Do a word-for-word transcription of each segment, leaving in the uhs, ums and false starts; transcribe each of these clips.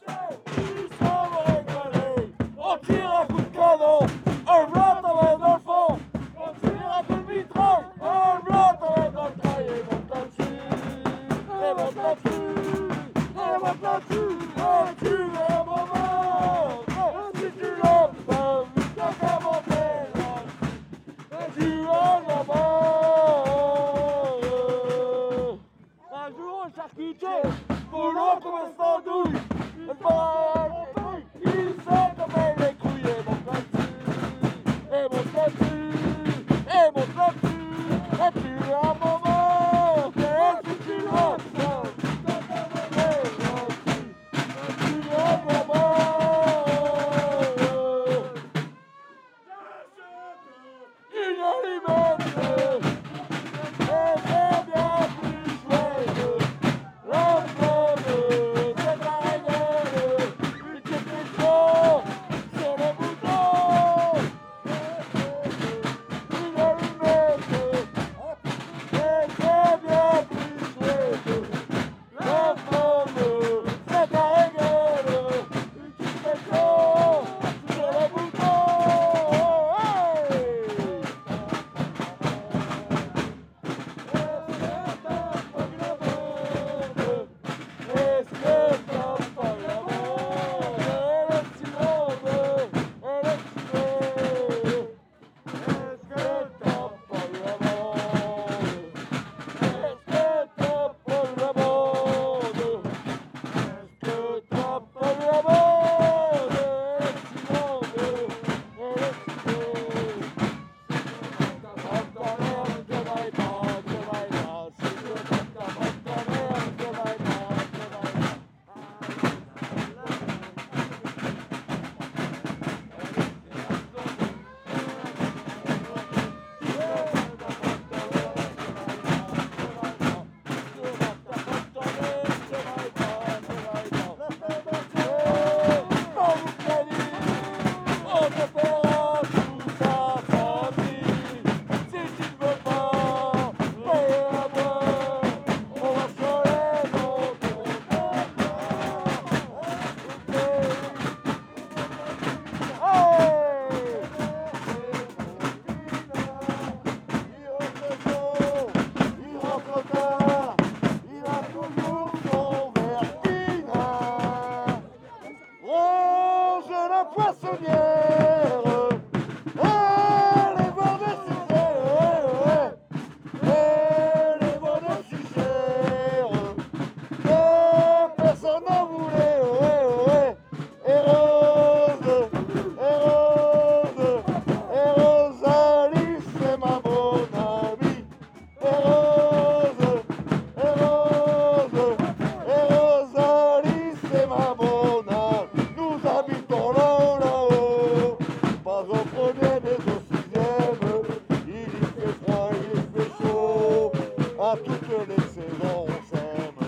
Ils sont régalés. On tire un coup de canon, un blanc t'envoie dans le fond. On tire un coup de mitraille, un blanc t'envoie dans le trail. Et monte là-dessus, et monte là-dessus, et monte là-dessus. Et tu es un moment, et si tu l'as pas vu, t'as qu'à monter là-dessus. Et tu as la mort. Un jour, un charcutier, boulot comme un sandouille. Le bal, il sait comme elle est couillée. Et monte là-dessus, et monte là-dessus, et tu as un moment, et si tu l'as pas vu, t'as qu'à monter là-dessus. Et tu as la mort. Une allumette, et c'est bien plus chouette. L'enfant de cette araignée, une question sur le bouton. Une allumette, et c'est bien plus chouette. L'enfant de cette araignée, une question sur le bouton. Est-ce que t'as pas la mort? Elle est si grande, elle est si belle. Est-ce que t'as pas la mort? Est-ce que t'as pas la mort? Est-ce que t'as pas la mort? Elle est si grande, elle est si belle. Fuck ta mère, je vais pas, je vais pas. Si tu veux fuck ta fuck ta mère, je vais pas, je vais pas. On te fera tout ça famille. Si tu ne veux pas payer à boire, on va soler dans ton il rentre tard, il a toujours son vertige. Range la poissonnière, elle est bonne si chère, elle est bonne si chère, que personne n'en voulait. Et Rose, et Rose, et Rosalie, c'est ma bonne amie. Et Rose, et Rose, et Rosalie, c'est ma bonne amie. Nous habitons là, là-haut, pas au premier mais au sixième. Il y fait froid, il y fait chaud, à toutes les saisons on s'aime.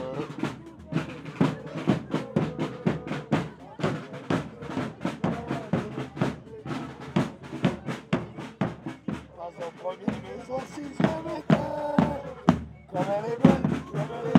Pas au premier mais au sixième étage. Comme elle est bonne, comme elle est